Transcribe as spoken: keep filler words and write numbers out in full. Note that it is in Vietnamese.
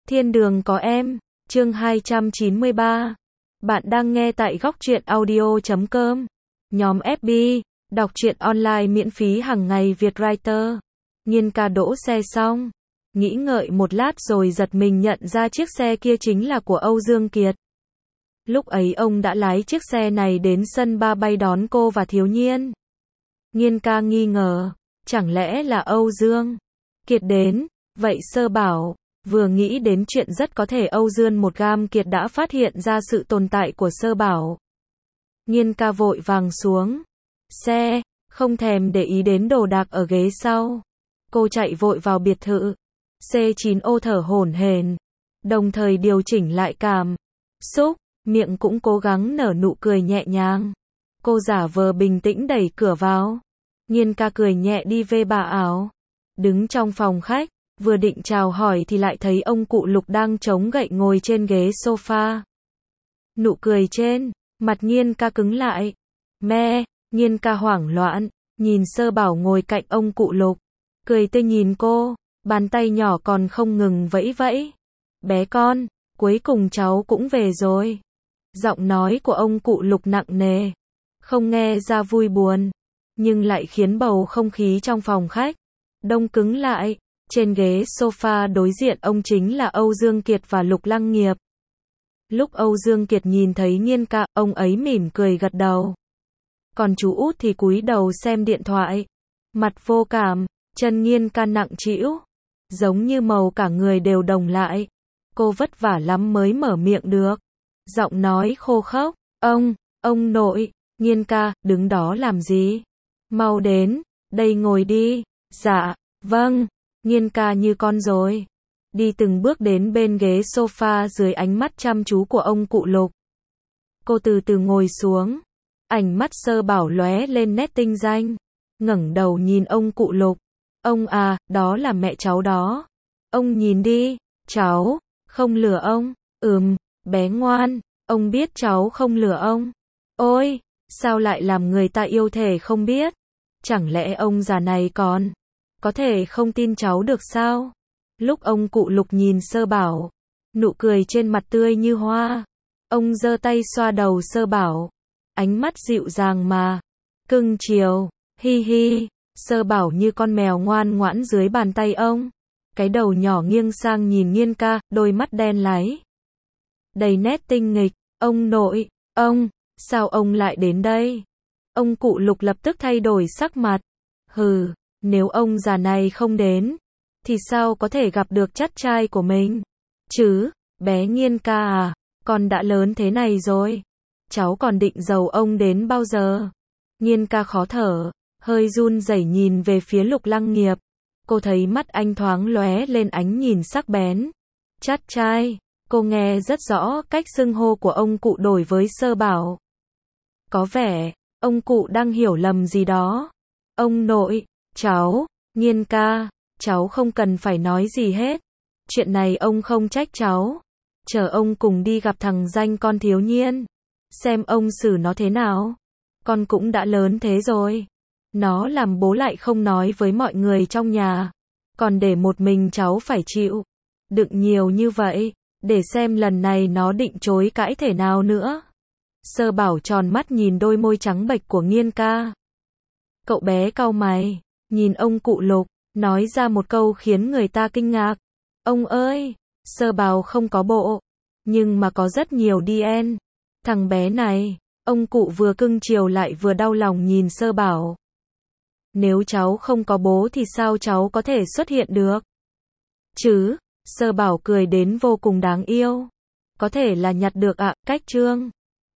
Thiên đường có em, chương hai trăm chín mươi ba. Bạn đang nghe tại góc truyện audio chấm com. Nhóm ép bê, đọc truyện online miễn phí hàng ngày Việt Writer. Nhiên ca đỗ xe xong, nghĩ ngợi một lát rồi giật mình nhận ra chiếc xe kia chính là của Âu Dương Kiệt. Lúc ấy ông đã lái chiếc xe này đến sân ba bay đón cô và Thiếu Nhiên. Nhiên ca nghi ngờ, chẳng lẽ là Âu Dương Kiệt đến, vậy Sơ Bảo. Vừa nghĩ đến chuyện rất có thể Âu Dương một gam Kiệt đã phát hiện ra sự tồn tại của Sơ Bảo. Nhiên ca vội vàng xuống xe, không thèm để ý đến đồ đạc ở ghế sau. Cô chạy vội vào biệt thự xê chín ô thở hổn hển, đồng thời điều chỉnh lại cảm xúc, miệng cũng cố gắng nở nụ cười nhẹ nhàng. Cô giả vờ bình tĩnh đẩy cửa vào. Nhiên ca cười nhẹ đi về bà ảo, đứng trong phòng khách. Vừa định chào hỏi thì lại thấy ông cụ Lục đang chống gậy ngồi trên ghế sofa. Nụ cười trên mặt Nhiên ca cứng lại. Mẹ, Nhiên ca hoảng loạn, nhìn Sơ Bảo ngồi cạnh ông cụ Lục. Cười tươi nhìn cô, bàn tay nhỏ còn không ngừng vẫy vẫy. Bé con, cuối cùng cháu cũng về rồi. Giọng nói của ông cụ Lục nặng nề, không nghe ra vui buồn, nhưng lại khiến bầu không khí trong phòng khách đông cứng lại. Trên ghế sofa đối diện ông chính là Âu Dương Kiệt và Lục Lăng Nghiệp. Lúc Âu Dương Kiệt nhìn thấy Nhiên ca, ông ấy mỉm cười gật đầu. Còn chú út thì cúi đầu xem điện thoại. Mặt vô cảm, chân Nhiên ca nặng trĩu, giống như màu cả người đều đồng lại. Cô vất vả lắm mới mở miệng được. Giọng nói khô khốc, ông, ông nội. Nhiên ca, đứng đó làm gì? Mau đến, đây ngồi đi. Dạ, vâng. Nhiên ca như con rồi, đi từng bước đến bên ghế sofa dưới ánh mắt chăm chú của ông cụ Lục. Cô từ từ ngồi xuống, ánh mắt Sơ Bảo lóe lên nét tinh danh, ngẩng đầu nhìn ông cụ Lục. Ông à, đó là mẹ cháu đó. Ông nhìn đi, cháu, không lừa ông. Ừm, bé ngoan, ông biết cháu không lừa ông. Ôi, sao lại làm người ta yêu thể không biết? Chẳng lẽ ông già này còn có thể không tin cháu được sao? Lúc ông cụ Lục nhìn Sơ Bảo, nụ cười trên mặt tươi như hoa. Ông giơ tay xoa đầu Sơ Bảo, ánh mắt dịu dàng mà cưng chiều. Hi hi, Sơ Bảo như con mèo ngoan ngoãn dưới bàn tay ông. Cái đầu nhỏ nghiêng sang nhìn Nhiên ca, đôi mắt đen láy đầy nét tinh nghịch. Ông nội, ông, sao ông lại đến đây? Ông cụ Lục lập tức thay đổi sắc mặt. Hừ, nếu ông già này không đến, thì sao có thể gặp được chắt trai của mình? Chứ, bé Nhiên ca à, con đã lớn thế này rồi. Cháu còn định giấu ông đến bao giờ? Nhiên ca khó thở, hơi run rẩy nhìn về phía Lục Lăng Nghiệp. Cô thấy mắt anh thoáng lóe lên ánh nhìn sắc bén. Chắt trai, cô nghe rất rõ cách xưng hô của ông cụ đổi với Sơ Bảo. Có vẻ, ông cụ đang hiểu lầm gì đó. Ông nội, cháu, Nhiên ca, cháu không cần phải nói gì hết. Chuyện này ông không trách cháu. Chờ ông cùng đi gặp thằng danh con Thiếu Nhiên, xem ông xử nó thế nào. Con cũng đã lớn thế rồi. Nó làm bố lại không nói với mọi người trong nhà, còn để một mình cháu phải chịu đựng nhiều như vậy, để xem lần này nó định chối cãi thể nào nữa. Sơ Bảo tròn mắt nhìn đôi môi trắng bệch của Nhiên ca. Cậu bé cau mày, nhìn ông cụ Lục, nói ra một câu khiến người ta kinh ngạc. Ông ơi, Sơ Bảo không có bộ, nhưng mà có rất nhiều đê en. Thằng bé này, ông cụ vừa cưng chiều lại vừa đau lòng nhìn Sơ Bảo. Nếu cháu không có bố thì sao cháu có thể xuất hiện được? Chứ, Sơ Bảo cười đến vô cùng đáng yêu. Có thể là nhặt được ạ, cách trương.